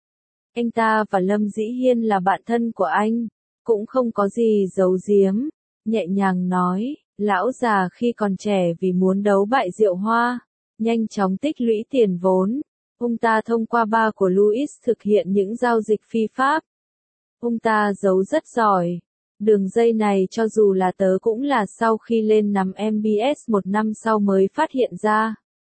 Anh ta và Lâm Dĩ Hiên là bạn thân của anh, cũng không có gì giấu giếm. Nhẹ nhàng nói, lão già khi còn trẻ vì muốn đấu bại Diệu Hoa, nhanh chóng tích lũy tiền vốn. Ông ta thông qua ba của Louis thực hiện những giao dịch phi pháp. Ông ta giấu rất giỏi. Đường dây này cho dù là tớ cũng là sau khi lên nắm MBS một năm sau mới phát hiện ra.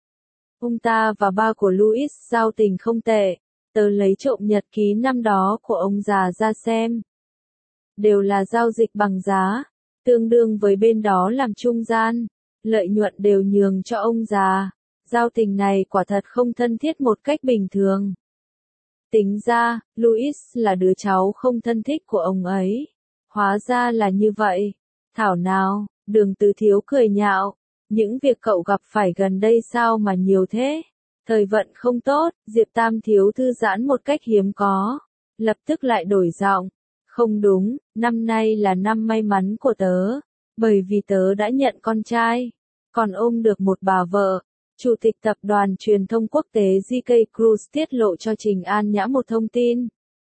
Ông ta và ba của Louis giao tình không tệ. Tớ lấy trộm nhật ký năm đó của ông già ra xem. Đều là giao dịch bằng giá, tương đương với bên đó làm trung gian. Lợi nhuận đều nhường cho ông già. Giao tình này quả thật không thân thiết một cách bình thường. Tính ra, Louis là đứa cháu không thân thích của ông ấy. Hóa ra là như vậy. Thảo nào, Đường Tứ Thiếu cười nhạo. Những việc cậu gặp phải gần đây sao mà nhiều thế? Thời vận không tốt, Diệp Tam Thiếu thư giãn một cách hiếm có. Lập tức lại đổi giọng. Không đúng, năm nay là năm may mắn của tớ. Bởi vì tớ đã nhận con trai. Còn ôm được một bà vợ. Chủ tịch tập đoàn truyền thông quốc tế GK Cruise tiết lộ cho Trình An Nhã một thông tin.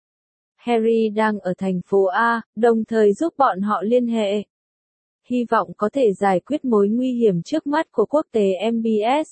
Harry đang ở thành phố A, đồng thời giúp bọn họ liên hệ. Hy vọng có thể giải quyết mối nguy hiểm trước mắt của quốc tế MBS.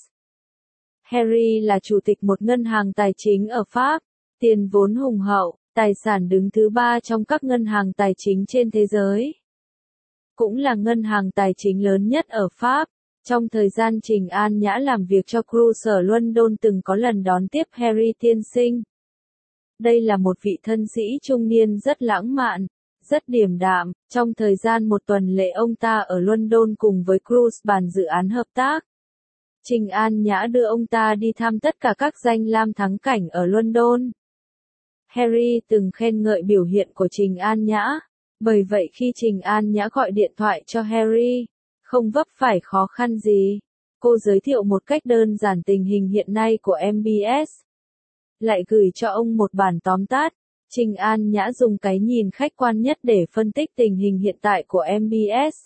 Harry là chủ tịch một ngân hàng tài chính ở Pháp, tiền vốn hùng hậu, tài sản đứng thứ 3 trong các ngân hàng tài chính trên thế giới. Cũng là ngân hàng tài chính lớn nhất ở Pháp. Trong thời gian Trình An Nhã làm việc cho Cruise ở London từng có lần đón tiếp Harry tiên sinh. Đây là một vị thân sĩ trung niên rất lãng mạn, rất điềm đạm. Trong thời gian một tuần lễ ông ta ở London cùng với Cruise bàn dự án hợp tác. Trình An Nhã đưa ông ta đi thăm tất cả các danh lam thắng cảnh ở London. Harry từng khen ngợi biểu hiện của Trình An Nhã. Bởi vậy khi Trình An Nhã gọi điện thoại cho Harry, không vấp phải khó khăn gì. Cô giới thiệu một cách đơn giản tình hình hiện nay của MBS. Lại gửi cho ông một bản tóm tắt. Trình An Nhã dùng cái nhìn khách quan nhất để phân tích tình hình hiện tại của MBS.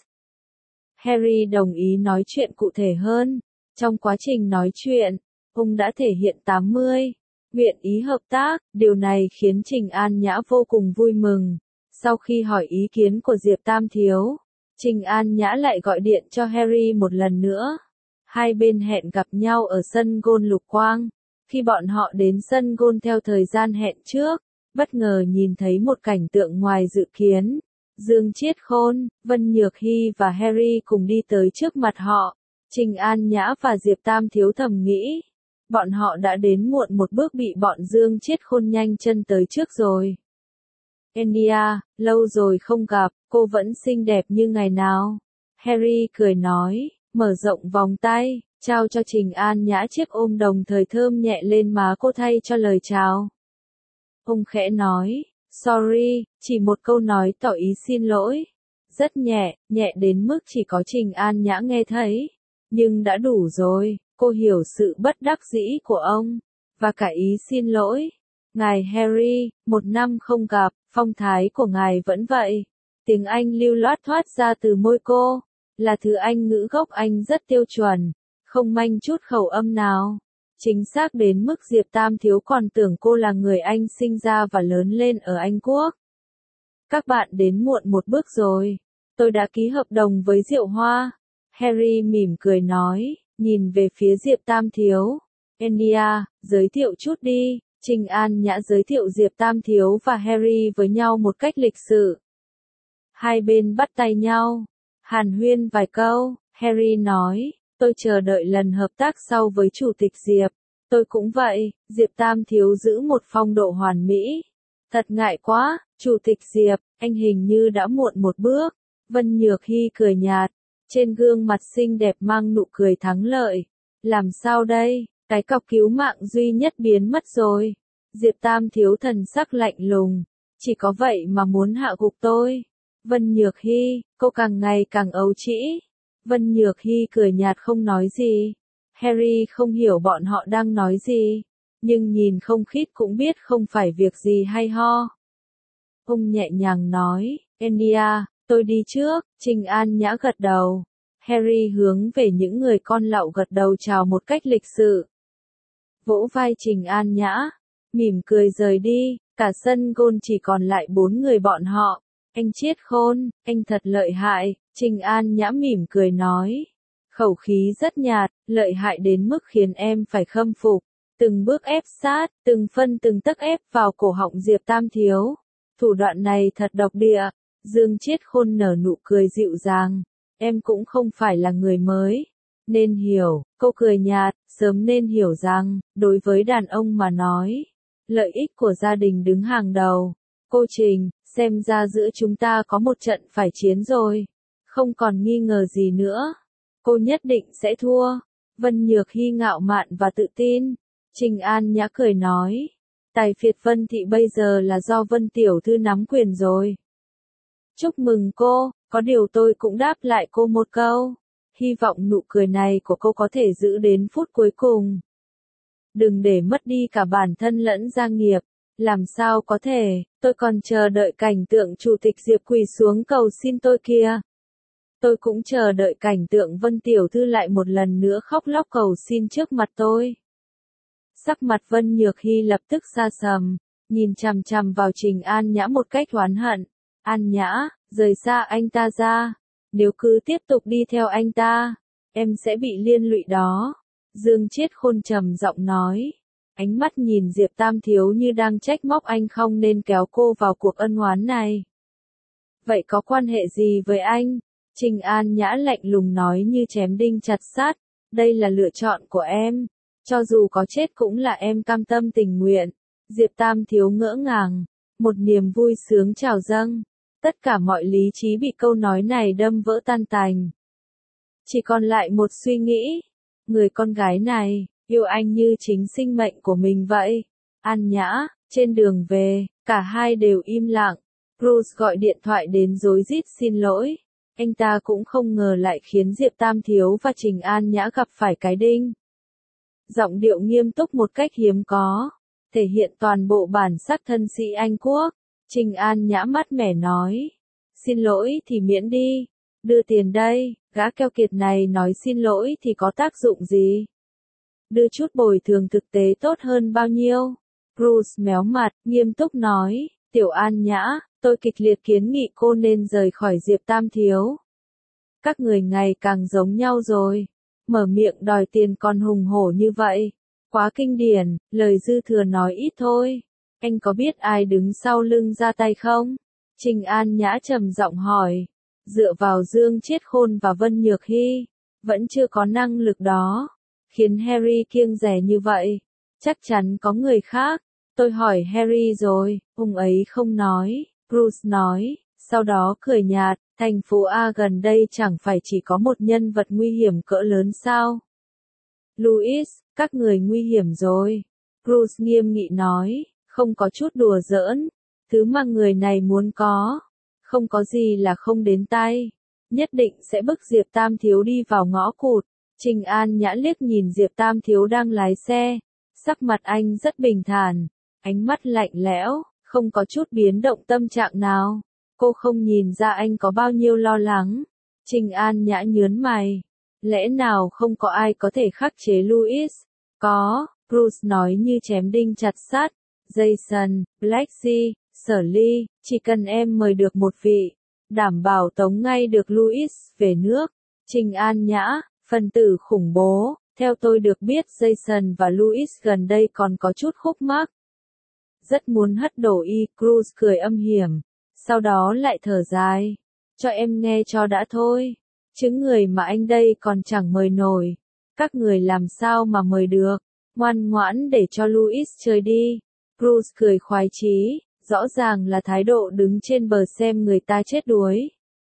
Harry đồng ý nói chuyện cụ thể hơn. Trong quá trình nói chuyện, ông đã thể hiện 80, nguyện ý hợp tác. Điều này khiến Trình An Nhã vô cùng vui mừng. Sau khi hỏi ý kiến của Diệp Tam Thiếu, Trình An Nhã lại gọi điện cho Harry một lần nữa. Hai bên hẹn gặp nhau ở sân golf Lục Quang. Khi bọn họ đến sân golf theo thời gian hẹn trước, bất ngờ nhìn thấy một cảnh tượng ngoài dự kiến. Dương Chiết Khôn, Vân Nhược Hy và Harry cùng đi tới trước mặt họ. Trình An Nhã và Diệp Tam Thiếu thầm nghĩ. Bọn họ đã đến muộn một bước bị bọn Dương Chiết Khôn nhanh chân tới trước rồi. Enya, lâu rồi không gặp, cô vẫn xinh đẹp như ngày nào. Harry cười nói, mở rộng vòng tay, trao cho Trình An Nhã chiếc ôm đồng thời thơm nhẹ lên má cô thay cho lời chào. Ông khẽ nói, sorry, chỉ một câu nói tỏ ý xin lỗi. Rất nhẹ, nhẹ đến mức chỉ có Trình An Nhã nghe thấy. Nhưng đã đủ rồi, cô hiểu sự bất đắc dĩ của ông, và cả ý xin lỗi. Ngài Harry, một năm không gặp, phong thái của ngài vẫn vậy. Tiếng Anh lưu loát thoát ra từ môi cô, là thứ Anh ngữ gốc Anh rất tiêu chuẩn, không manh chút khẩu âm nào. Chính xác đến mức Diệp Tam Thiếu còn tưởng cô là người Anh sinh ra và lớn lên ở Anh Quốc. Các bạn đến muộn một bước rồi. Tôi đã ký hợp đồng với Diệu Hoa. Harry mỉm cười nói, nhìn về phía Diệp Tam Thiếu. Enya, giới thiệu chút đi. Trình An Nhã giới thiệu Diệp Tam Thiếu và Harry với nhau một cách lịch sự. Hai bên bắt tay nhau. Hàn huyên vài câu, Harry nói, tôi chờ đợi lần hợp tác sau với Chủ tịch Diệp. Tôi cũng vậy, Diệp Tam Thiếu giữ một phong độ hoàn mỹ. Thật ngại quá, Chủ tịch Diệp, anh hình như đã muộn một bước. Vân Nhược Hy cười nhạt, trên gương mặt xinh đẹp mang nụ cười thắng lợi. Làm sao đây, cái cọc cứu mạng duy nhất biến mất rồi. Diệp Tam Thiếu thần sắc lạnh lùng, chỉ có vậy mà muốn hạ gục tôi. Vân Nhược Hy, cô càng ngày càng ấu trĩ. Vân Nhược Hy cười nhạt không nói gì. Harry không hiểu bọn họ đang nói gì, nhưng nhìn không khí cũng biết không phải việc gì hay ho. Ông nhẹ nhàng nói, Enya, tôi đi trước. Trình An Nhã gật đầu. Harry hướng về những người con lậu gật đầu chào một cách lịch sự. Vỗ vai Trình An Nhã, mỉm cười rời đi, cả sân gôn chỉ còn lại 4 người bọn họ. Anh Chiết Khôn, anh thật lợi hại, Trình An Nhã mỉm cười nói. Khẩu khí rất nhạt, lợi hại đến mức khiến em phải khâm phục. Từng bước ép sát, từng phân từng tấc ép vào cổ họng Diệp Tam Thiếu. Thủ đoạn này thật độc địa. Dương Chiết Khôn nở nụ cười dịu dàng. Em cũng không phải là người mới. Nên hiểu, cô cười nhạt, sớm nên hiểu rằng, đối với đàn ông mà nói, lợi ích của gia đình đứng hàng đầu. Cô Trình, xem ra giữa chúng ta có một trận phải chiến rồi. Không còn nghi ngờ gì nữa. Cô nhất định sẽ thua. Vân Nhược Hy ngạo mạn và tự tin. Trình An Nhã cười nói. Tài phiệt Vân Thị bây giờ là do Vân Tiểu Thư nắm quyền rồi. Chúc mừng cô, có điều tôi cũng đáp lại cô một câu. Hy vọng nụ cười này của cô có thể giữ đến phút cuối cùng. Đừng để mất đi cả bản thân lẫn gia nghiệp. Làm sao có thể, tôi còn chờ đợi cảnh tượng Chủ tịch Diệp quỳ xuống cầu xin tôi kia. Tôi cũng chờ đợi cảnh tượng Vân Tiểu Thư lại một lần nữa khóc lóc cầu xin trước mặt tôi. Sắc mặt Vân Nhược Hy lập tức xa sầm, nhìn chằm chằm vào Trình An Nhã một cách oán hận. An Nhã, rời xa anh ta ra. Nếu cứ tiếp tục đi theo anh ta, em sẽ bị liên lụy đó. Dương Chiết Khôn trầm giọng nói. Ánh mắt nhìn Diệp Tam Thiếu như đang trách móc anh không nên kéo cô vào cuộc ân oán này. Vậy có quan hệ gì với anh? Trình An Nhã lạnh lùng nói như chém đinh chặt sắt. Đây là lựa chọn của em. Cho dù có chết cũng là em cam tâm tình nguyện. Diệp Tam Thiếu ngỡ ngàng. Một niềm vui sướng trào dâng. Tất cả mọi lý trí bị câu nói này đâm vỡ tan tành. Chỉ còn lại một suy nghĩ. Người con gái này, yêu anh như chính sinh mệnh của mình vậy. An Nhã, trên đường về, cả hai đều im lặng. Bruce gọi điện thoại đến rối rít xin lỗi. Anh ta cũng không ngờ lại khiến Diệp Tam Thiếu và Trình An Nhã gặp phải cái đinh. Giọng điệu nghiêm túc một cách hiếm có, thể hiện toàn bộ bản sắc thân sĩ Anh Quốc. Trình An Nhã mát mẻ nói. Xin lỗi thì miễn đi. Đưa tiền đây, gã keo kiệt này nói xin lỗi thì có tác dụng gì? Đưa chút bồi thường thực tế tốt hơn bao nhiêu? Bruce méo mặt, nghiêm túc nói. Tiểu An Nhã, tôi kịch liệt kiến nghị cô nên rời khỏi Diệp Tam Thiếu. Các người ngày càng giống nhau rồi. Mở miệng đòi tiền còn hùng hổ như vậy. Quá kinh điển, lời dư thừa nói ít thôi. Anh có biết ai đứng sau lưng ra tay không? Trình An Nhã trầm giọng hỏi. Dựa vào Dương Chiết Khôn và Vân Nhược Hy, vẫn chưa có năng lực đó. Khiến Harry kiêng dè như vậy. Chắc chắn có người khác. Tôi hỏi Harry rồi, ông ấy không nói. Bruce nói, sau đó cười nhạt. Thành phố A gần đây chẳng phải chỉ có một nhân vật nguy hiểm cỡ lớn sao? Louis, các người nguy hiểm rồi. Bruce nghiêm nghị nói, không có chút đùa giỡn. Thứ mà người này muốn có, không có gì là không đến tay. Nhất định sẽ bức Diệp Tam Thiếu đi vào ngõ cụt. Trình An Nhã liếc nhìn Diệp Tam Thiếu đang lái xe. Sắc mặt anh rất bình thản, ánh mắt lạnh lẽo, không có chút biến động tâm trạng nào. Cô không nhìn ra anh có bao nhiêu lo lắng. Trình An Nhã nhớn mày. Lẽ nào không có ai có thể khắc chế Louis? Có, Bruce nói như chém đinh chặt sắt. Jason, Blackie, Sở Ly, chỉ cần em mời được một vị, đảm bảo tống ngay được Louis về nước. Trình An Nhã, phần tử khủng bố. Theo tôi được biết Jason và Louis gần đây còn có chút khúc mắc. Rất muốn hất đổ y, Cruz cười âm hiểm. Sau đó lại thở dài. Cho em nghe cho đã thôi. Chứ người mà anh đây còn chẳng mời nổi. Các người làm sao mà mời được. Ngoan ngoãn để cho Louis chơi đi. Bruce cười khoái chí, rõ ràng là thái độ đứng trên bờ xem người ta chết đuối.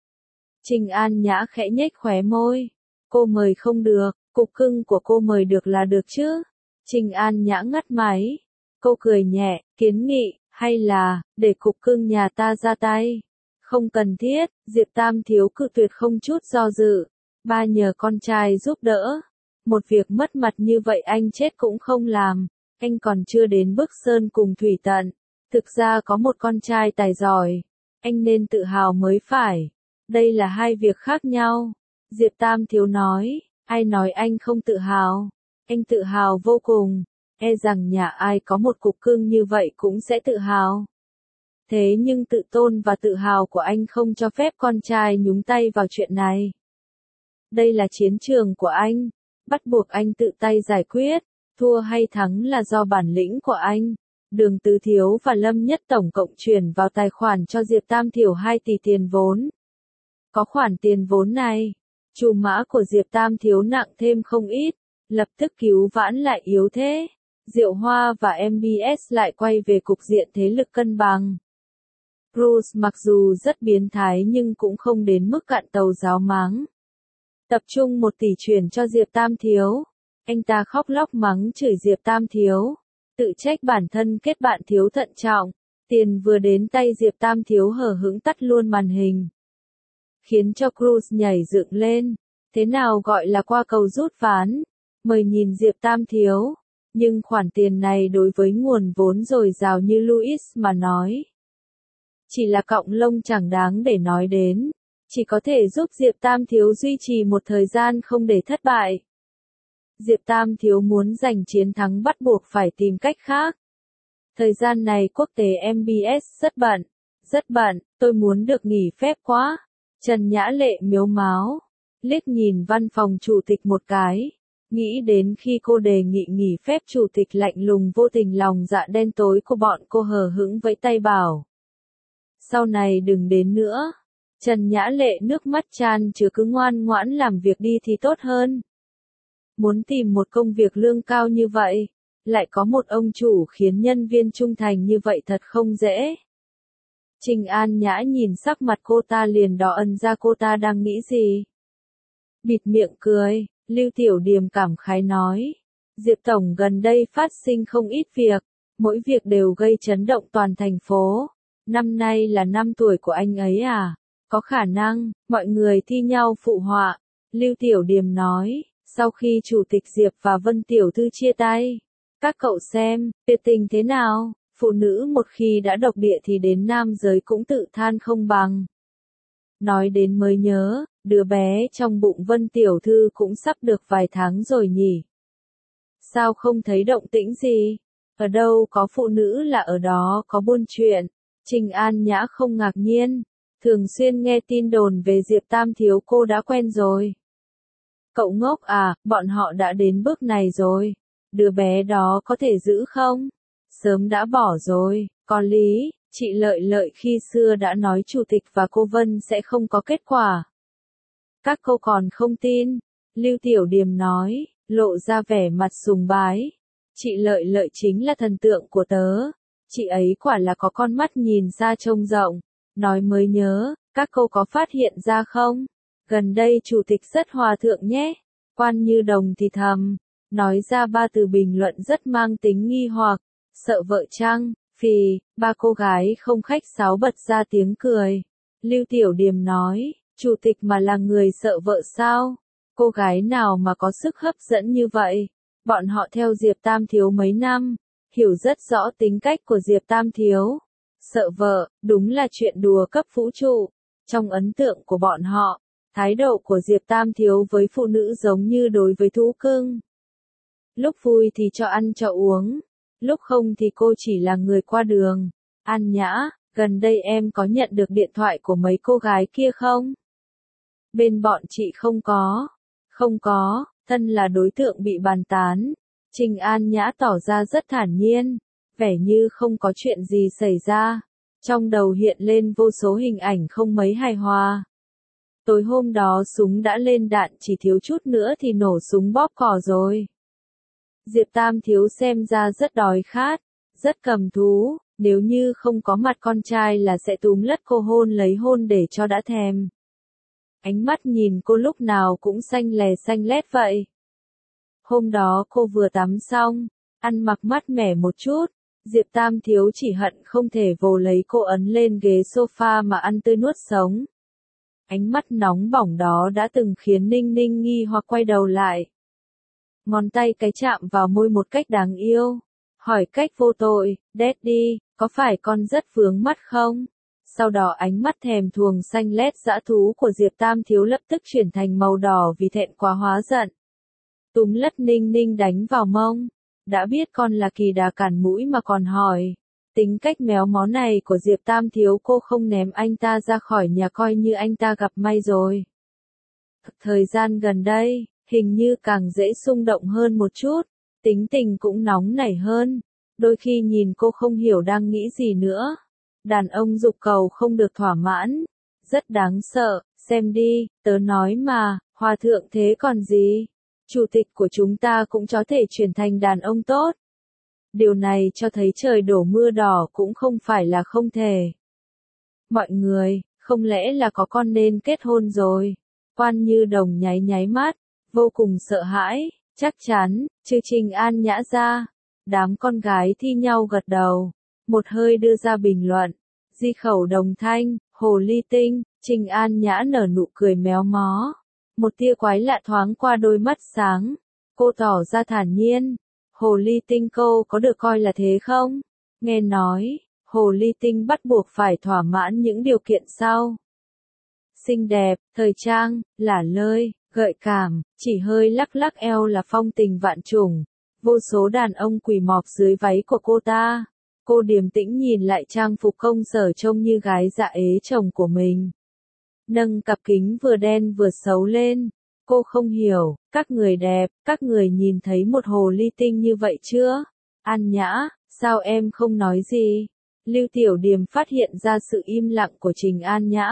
Trình An Nhã khẽ nhếch khóe môi. Cô mời không được, cục cưng của cô mời được là được chứ. Trình An Nhã ngắt máy. Cô cười nhẹ, kiến nghị, hay là, để cục cưng nhà ta ra tay. Không cần thiết, Diệp Tam Thiếu cự tuyệt không chút do dự. Ba nhờ con trai giúp đỡ. Một việc mất mặt như vậy anh chết cũng không làm. Anh còn chưa đến bước sơn cùng thủy tận. Thực ra có một con trai tài giỏi. Anh nên tự hào mới phải. Đây là hai việc khác nhau. Diệp Tam Thiếu nói, ai nói anh không tự hào. Anh tự hào vô cùng. E rằng nhà ai có một cục cưng như vậy cũng sẽ tự hào. Thế nhưng tự tôn và tự hào của anh không cho phép con trai nhúng tay vào chuyện này. Đây là chiến trường của anh. Bắt buộc anh tự tay giải quyết. Thua hay thắng là do bản lĩnh của anh. Đường Tứ Thiếu và Lâm Nhất tổng cộng chuyển vào tài khoản cho Diệp Tam Thiểu 2 tỷ tiền vốn. Có khoản tiền vốn này, trù mã của Diệp Tam Thiếu nặng thêm không ít, lập tức cứu vãn lại yếu thế. Diệu Hoa và MBS lại quay về cục diện thế lực cân bằng. Bruce mặc dù rất biến thái nhưng cũng không đến mức cạn tàu ráo máng. Tập trung 1 tỷ chuyển cho Diệp Tam Thiếu. Anh ta khóc lóc mắng chửi Diệp Tam Thiếu. Tự trách bản thân kết bạn thiếu thận trọng. Tiền vừa đến tay Diệp Tam Thiếu hờ hững tắt luôn màn hình. Khiến cho Cruz nhảy dựng lên. Thế nào gọi là qua cầu rút ván? Mời nhìn Diệp Tam Thiếu. Nhưng khoản tiền này đối với nguồn vốn dồi dào như Louis mà nói. Chỉ là cọng lông chẳng đáng để nói đến. Chỉ có thể giúp Diệp Tam Thiếu duy trì một thời gian không để thất bại. Diệp Tam Thiếu muốn giành chiến thắng bắt buộc phải tìm cách khác. Thời gian này quốc tế MBS rất bận, tôi muốn được nghỉ phép quá. Trần Nhã Lệ miếu máo, liếc nhìn văn phòng chủ tịch một cái. Nghĩ đến khi cô đề nghị nghỉ phép chủ tịch lạnh lùng vô tình lòng dạ đen tối của bọn cô hờ hững vẫy tay bảo. Sau này đừng đến nữa. Trần Nhã Lệ nước mắt chan chứa cứ ngoan ngoãn làm việc đi thì tốt hơn. Muốn tìm một công việc lương cao như vậy, lại có một ông chủ khiến nhân viên trung thành như vậy thật không dễ. Trình An Nhã nhìn sắc mặt cô ta liền đỏ ẩn ra cô ta đang nghĩ gì. Bịt miệng cười, Lưu Tiểu Điềm cảm khái nói. Diệp Tổng gần đây phát sinh không ít việc, mỗi việc đều gây chấn động toàn thành phố. Năm nay là năm tuổi của anh ấy à? Có khả năng, mọi người thi nhau phụ họa. Lưu Tiểu Điềm nói, sau khi Chủ tịch Diệp và Vân Tiểu Thư chia tay. Các cậu xem, tuyệt tình thế nào? Phụ nữ một khi đã độc địa thì đến nam giới cũng tự than không bằng. Nói đến mới nhớ, đứa bé trong bụng Vân Tiểu Thư cũng sắp được vài tháng rồi nhỉ. Sao không thấy động tĩnh gì? Ở đâu có phụ nữ là ở đó có buôn chuyện. Trình An Nhã không ngạc nhiên. Thường xuyên nghe tin đồn về Diệp Tam Thiếu cô đã quen rồi. Cậu ngốc à, bọn họ đã đến bước này rồi. Đứa bé đó có thể giữ không? Sớm đã bỏ rồi. Có lý, chị Lợi Lợi khi xưa đã nói chủ tịch và cô Vân sẽ không có kết quả. Các cô còn không tin. Lưu Tiểu Điềm nói, lộ ra vẻ mặt sùng bái. Chị Lợi Lợi chính là thần tượng của tớ. Chị ấy quả là có con mắt nhìn xa trông rộng. Nói mới nhớ, các cô có phát hiện ra không? Gần đây chủ tịch rất hòa thượng nhé. Quan Như Đồng thì thầm. Nói ra 3 từ bình luận rất mang tính nghi hoặc. Sợ vợ chăng? Phì, 3 cô gái không khách sáo bật ra tiếng cười. Lưu Tiểu Điềm nói, chủ tịch mà là người sợ vợ sao? Cô gái nào mà có sức hấp dẫn như vậy? Bọn họ theo Diệp Tam Thiếu mấy năm, hiểu rất rõ tính cách của Diệp Tam Thiếu. Sợ vợ, đúng là chuyện đùa cấp vũ trụ. Trong ấn tượng của bọn họ, thái độ của Diệp Tam Thiếu với phụ nữ giống như đối với thú cưng. Lúc vui thì cho ăn cho uống, lúc không thì cô chỉ là người qua đường. An Nhã, gần đây em có nhận được điện thoại của mấy cô gái kia không? Bên bọn chị không có. Không có, thân là đối tượng bị bàn tán. Trình An Nhã tỏ ra rất thản nhiên, vẻ như không có chuyện gì xảy ra. Trong đầu hiện lên vô số hình ảnh không mấy hài hòa. Tối hôm đó súng đã lên đạn chỉ thiếu chút nữa thì nổ súng bóp cò rồi. Diệp Tam Thiếu xem ra rất đói khát, rất cầm thú, nếu như không có mặt con trai là sẽ túm lất cô hôn lấy hôn để cho đã thèm. Ánh mắt nhìn cô lúc nào cũng xanh lè xanh lét vậy. Hôm đó cô vừa tắm xong, ăn mặc mát mẻ một chút, Diệp Tam Thiếu chỉ hận không thể vồ lấy cô ấn lên ghế sofa mà ăn tươi nuốt sống. Ánh mắt nóng bỏng đó đã từng khiến Ninh Ninh nghi hoặc quay đầu lại. Ngón tay cái chạm vào môi một cách đáng yêu, hỏi cách vô tội, Daddy, có phải con rất vướng mắt không? Sau đó ánh mắt thèm thuồng xanh lét dã thú của Diệp Tam Thiếu lập tức chuyển thành màu đỏ vì thẹn quá hóa giận. Túm lất Ninh Ninh đánh vào mông, đã biết con là kỳ đà cản mũi mà còn hỏi. Tính cách méo mó này của Diệp Tam Thiếu cô không ném anh ta ra khỏi nhà coi như anh ta gặp may rồi. Thời gian gần đây, hình như càng dễ xung động hơn một chút, tính tình cũng nóng nảy hơn, đôi khi nhìn cô không hiểu đang nghĩ gì nữa. Đàn ông dục cầu không được thỏa mãn, rất đáng sợ, xem đi, tớ nói mà, hòa thượng thế còn gì, chủ tịch của chúng ta cũng có thể chuyển thành đàn ông tốt. Điều này cho thấy trời đổ mưa đỏ cũng không phải là không thể. Mọi người, không lẽ là có con nên kết hôn rồi? Quan Như Đồng nháy nháy mắt, vô cùng sợ hãi, chắc chắn, trừ Trình An Nhã ra. Đám con gái thi nhau gật đầu, một hơi đưa ra bình luận. Di Khẩu đồng thanh, hồ ly tinh, Trình An Nhã nở nụ cười méo mó. Một tia quái lạ thoáng qua đôi mắt sáng. Cô tỏ ra thản nhiên. Hồ ly tinh cô có được coi là thế không? Nghe nói, hồ ly tinh bắt buộc phải thỏa mãn những điều kiện sau. Xinh đẹp, thời trang, lả lơi, gợi cảm, chỉ hơi lắc lắc eo là phong tình vạn trùng. Vô số đàn ông quỳ mọp dưới váy của cô ta. Cô điềm tĩnh nhìn lại trang phục công sở trông như gái dạ ế chồng của mình. Nâng cặp kính vừa đen vừa xấu lên. Cô không hiểu, các người đẹp, các người nhìn thấy một hồ ly tinh như vậy chưa? An Nhã, sao em không nói gì? Lưu Tiểu Điềm phát hiện ra sự im lặng của Trình An Nhã.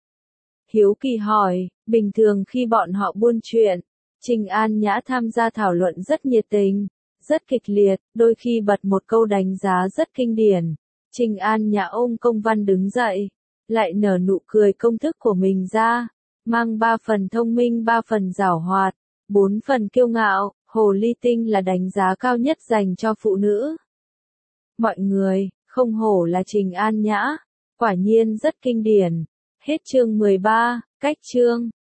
Hiếu kỳ hỏi, bình thường khi bọn họ buôn chuyện, Trình An Nhã tham gia thảo luận rất nhiệt tình, rất kịch liệt, đôi khi bật một câu đánh giá rất kinh điển. Trình An Nhã ôm công văn đứng dậy, lại nở nụ cười công thức của mình ra, mang 3 phần thông minh 3 phần giảo hoạt, 4 phần kiêu ngạo, hồ ly tinh là đánh giá cao nhất dành cho phụ nữ. Mọi người, không hổ là Trình An Nhã, quả nhiên rất kinh điển. Hết chương 13, cách chương.